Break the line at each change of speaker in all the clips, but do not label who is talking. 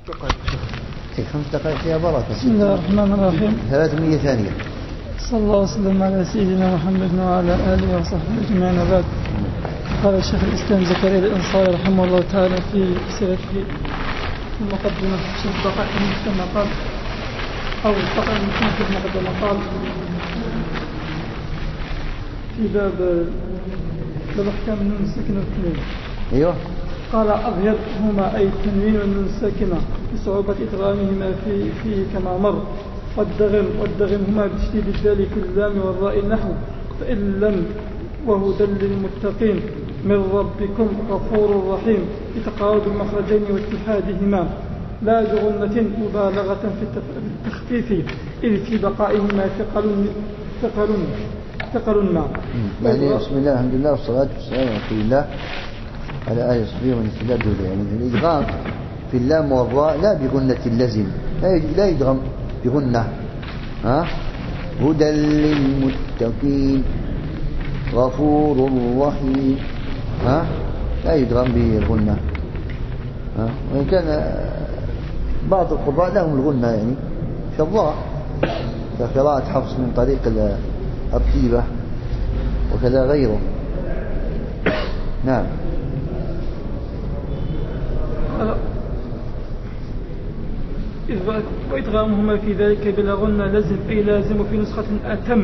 دقائق.
في 5 دقائق فيها بركة.
بسم الله الرحمن الرحيم.
300 ثانية.
صلى الله وسلم على سيدنا محمد وعلى آله وصحبه أجمعين وبعد. قال الشيخ الإسلام زكريا الأنصاري رحمه الله تعالى في سيرته في المقدمة في الدقائق كما قال أو الدقائق في المقدمة قال في باب أحكام النون الساكنة والتنوين.
أيوه. قال
أظهرهما أي التنوين والنون الساكنة بصعوبة إدغامهما فيه كما مر. والدغمهما بتشديد الدال في اللام والراء نحو فإن لم وهدى للمتقين من ربكم غفور رحيم بتقارب المخرجين واتحادهما لا بغنة مبالغة في التخفيف إذ في بقائهما ثقل ما.
يعني بسم الله الحمد لله والصلاة والسلام على رسول الله على آله وصحبه ومن اهتدى بهداه. يعني الإدغام في اللام والراء لا بغنة اللزم، لا يدغم بغنة. هدى للمتقين غفور رحيم لا يدغم بالغنة. وإن كان بعض القراء لهم الغنة يعني شراء كقراءة حفص من طريق الطيبة وكذا غيره. نعم.
وإدغامهما في ذلك بلا غنة لازم أي لازم في نسخة أتم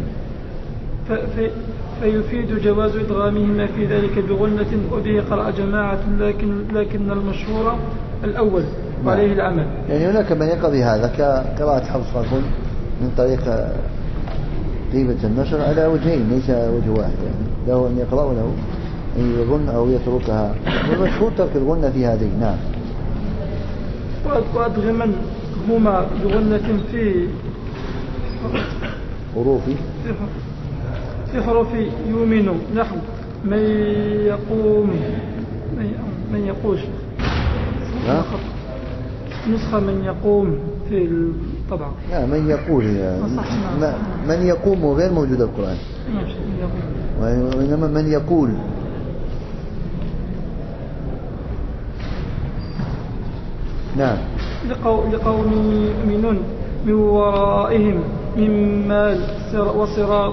فيفيد جواز إدغامهما في ذلك بغنة وبه قرأ جماعة لكن المشهور الأول وعليه العمل.
يعني هناك من يقضي هذا كقراءة حفص فاقول من طريق طيبة النشر على وجهين ليس وجه واحد، يعني له أن يقرأ وله أن يغن أو يتركها، والمشهور ترك الغنة في هذه. نعم.
وأدغمن هما بغنة في حروف يؤمن نحو من يقوش نسخة من يقوم في الطبع.
لا من يقول من يقوم غير موجود القرآن، وإنما من يقول. نعم.
لقوم يؤمنون من ورائهم من مال وصراط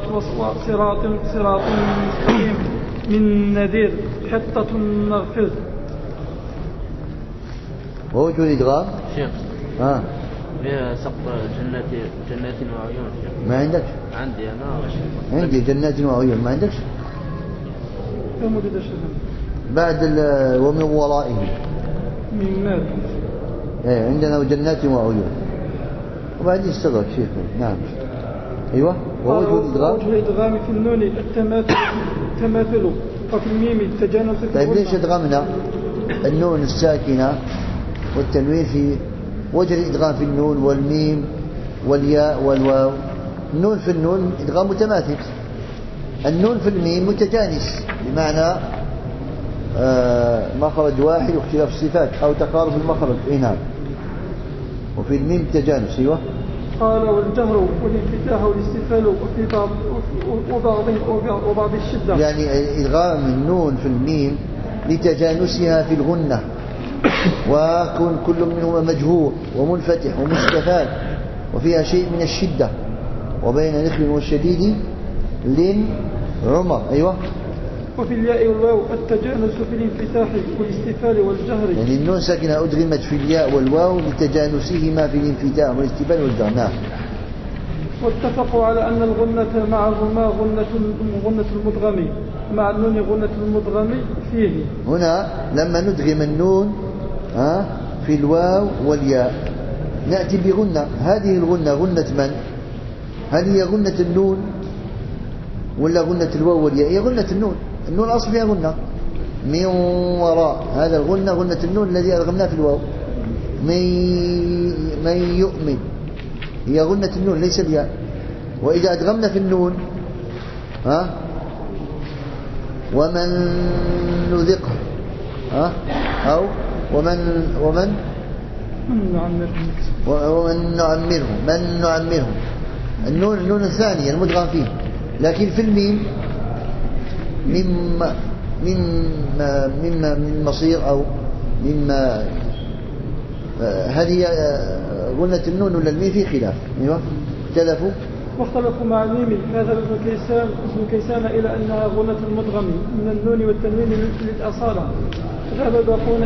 مستقيم من نذير حطة نغفر.
ووجه الإدغام
شيخ فيها سقط جنات وعيون.
ما عندك؟
عندي أنا.
عندي جنات وعيون. ما عندكش؟ بعد ومن ورائهم
من مال.
عندنا وجنات وعيون وبعدين استدرك شيخ. نعم. أيوة. ووجه
الإدغام في النون التماثل وفي الميم التجانس.
طيب ليش ادغمنا النون الساكنة والتنوين في وجه الإدغام في النون والميم والياء والواو؟ النون في النون إدغام متماثل، النون في الميم متجانس بمعنى مخرج واحد واختلاف الصفات أو تقارب المخرج. نعم. وفي الميم تجانس. أيوة.
قال والجهر والانفتاح والاستفال وبعض الشدة.
يعني إدغام النون في الميم لتجانسها في الغنة وكون كل منهما مجهور ومنفتح ومستفال وفيها شيء من الشدة وبين نخل والشديد لين عمر. أيوة.
وفي الياء والواو التجانس في الانفتاح والاستفال والجهر.
يعني النون ساكنة أدغمت في الياء والواو لتجانسهما في الانفتاح والاستفال والجهر. نعم.
واتفقوا على أن الغنة معهما غنة المدغم مع النون غنة المدغم فيه.
هنا لما ندغم النون في الواو والياء نأتي بغنة. هذه الغنة غنة من؟ هل هي غنة النون ولا غنة الواو والياء؟ هي غنة النون. النون أصل فيها غنة من وراء. هذا الغنة غنة النون الذي أدغمناه في الواو. من يؤمن هي غنة النون ليس الياء. وإذا أدغمنا في النون ومن نذقه أو ومن نعمره من نعمره. النون الثانية المدغم فيه. لكن في الميم من مصير أو مما هل هي غنة النون ولا الميم؟ في خلاف. أيوة اختلفوا.
واختلفوا مع الميم. فذهب ابن كيسان إلى أنها غنة المدغم من النون والتنوين للأصالة. وذهب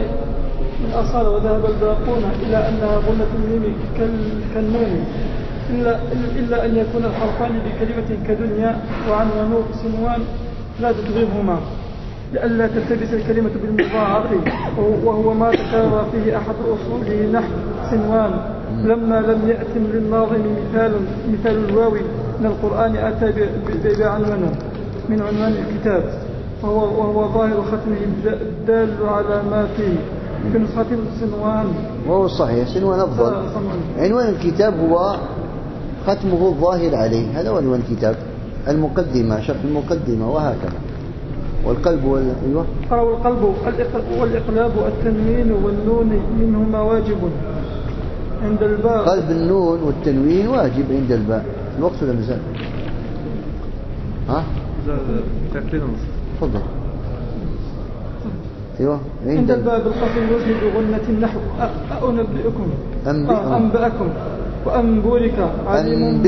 الباقون إلى أنها غنة الميم كالنون، إلا أن يكون الحرفان بكلمة كدنيا وعن ونوق سنوان لا تدغمهما لئلا تلتبس الكلمة بالمضاعف، وهو ما تكرر فيه أحد أصوله نحو سنوان. لما لم يأتم للناظم مثال الواو من القرآن أتى بعنوانه من عنوان الكتاب، وهو ظاهر ختمه الدال على ما فيه في نسخة سنوان،
وهو الصحيح سنوان أفضل. عنوان الكتاب هو ختمه الظاهر عليه، هذا هو عنوان الكتاب. المقدمة، شرح المقدمة، وهكذا. والقلب أيوة.
قالوا القلب والإقلاب التنوين والنون منهما واجب عند الباء.
قلب النون والتنوين واجب عند الباء. الوقت ولا مازال؟ ها؟ تفضل. أيوة
عند الباء بالقصر الوزن بغنة النحو أنبئكم أنبئكم وأنبورك عليم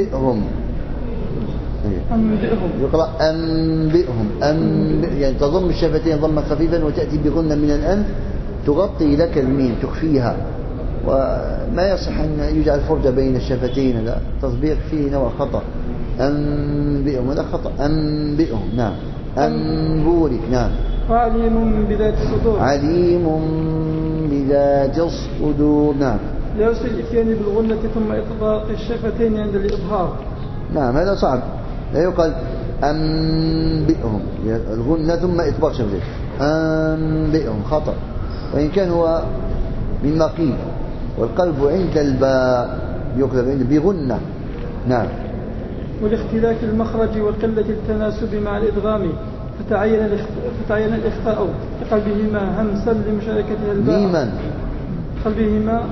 أنبئهم
يقرأ أنبئهم يعني تضم الشفتين ضما خفيفا وتأتي بغنة من الأنف تغطي لك الميم تخفيها، وما يصح أن يجعل فرجة بين الشفتين، هذا تطبيق فيه نوع خطأ. أنبئهم هذا خطأ. أنبئهم نعم. أنبورك نعم.
عليم بذات الصدور.
عليم بذات الصدور نعم.
يرسل الإتيان بالغنة ثم إطلاق الشفتين عند الإظهار.
نعم هذا صعب، لا يقال أنبئهم الغنة ثم إطلاق شفتين. أنبئهم خطأ، وإن كان هو من ما قيل. والقلب عند الباء يقلب عند بغنة نعم.
ولاختلاف المخرج وقلة التناسب مع الإدغام فتعين الإخفاء بقلبهما همسا لمشاركتها الباء.
ميما
قلبهما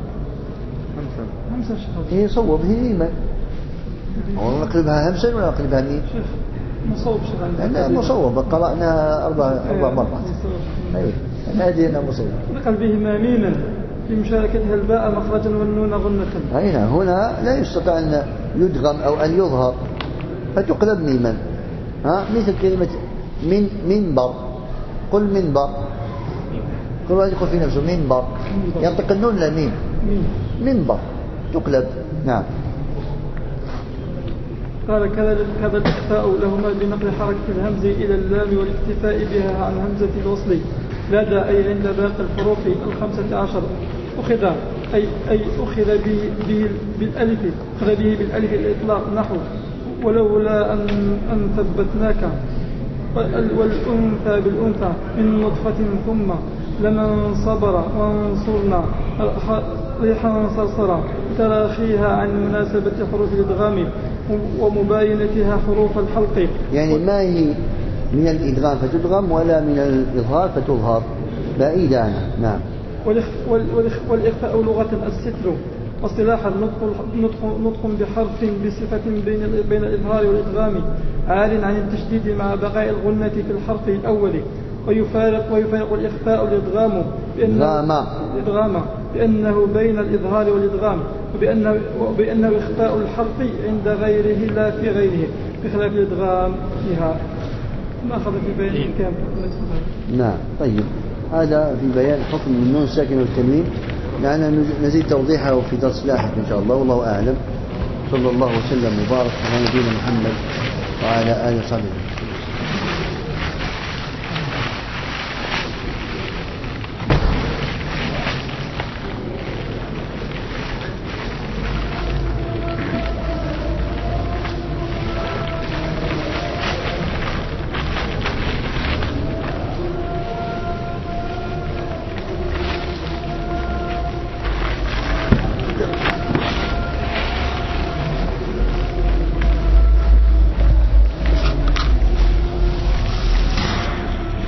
همسا شهر.
هي صوب هي ميما. هو نقلبها همسا ولا نقلبها ميم؟
مصوب شهر.
أنا مصوب قرأنا أربع مرات. أي هذه أنا مصوب.
بقلبهما ميما لمشاركتها الباء مخرجا والنون غنة.
أي نعم. هنا لا يستطيع أن يدغم أو أن يظهر فتقلب ميما. مثل كلمة منبر. قل منبر، كل واحد يقول في نفسه منبر، ينطق النون لا ميم. منبر تقلب نعم.
قال كذا الإخفاء لهما بنقل حركة الهمز إلى اللام والاكتفاء بها عن همزة الوصل لدى أي عند باقي الحروف 15 أخذ أخذ به بالألف الإطلاق نحو ولولا أن ثبتناك، والأنثى بالأنثى من نطفة ثم لمن صبر وانصرنا ريحا صرصرا تراخيها عن مناسبة حروف الإدغام ومباينتها حروف الحلق. يعني
ما هي من الإدغام فتدغم ولا من الإظهار فتظهر، بعيدة عنها نعم.
والإخفاء لغة الستر، واصطلاحا نطق بحرف بصفة بين الإظهار والإدغام عال عن التشديد مع بقاء الغنة في الحرف الأول، ويفارق الإخفاء الإدغام بأنه بين الإظهار والإدغام، وبأنه إخفاء الحرف عند غيره لا في غيره بخلاف الإدغام فيها. ما أخذ في بيان الكام.
نعم طيب، هذا في بيان حكم النون الساكن والتنوين، لأننا نزيد توضيحه في درس لاحق إن شاء الله، والله أعلم. صلى الله وسلم وبارك على نبينا محمد وعلى آله وصحبه.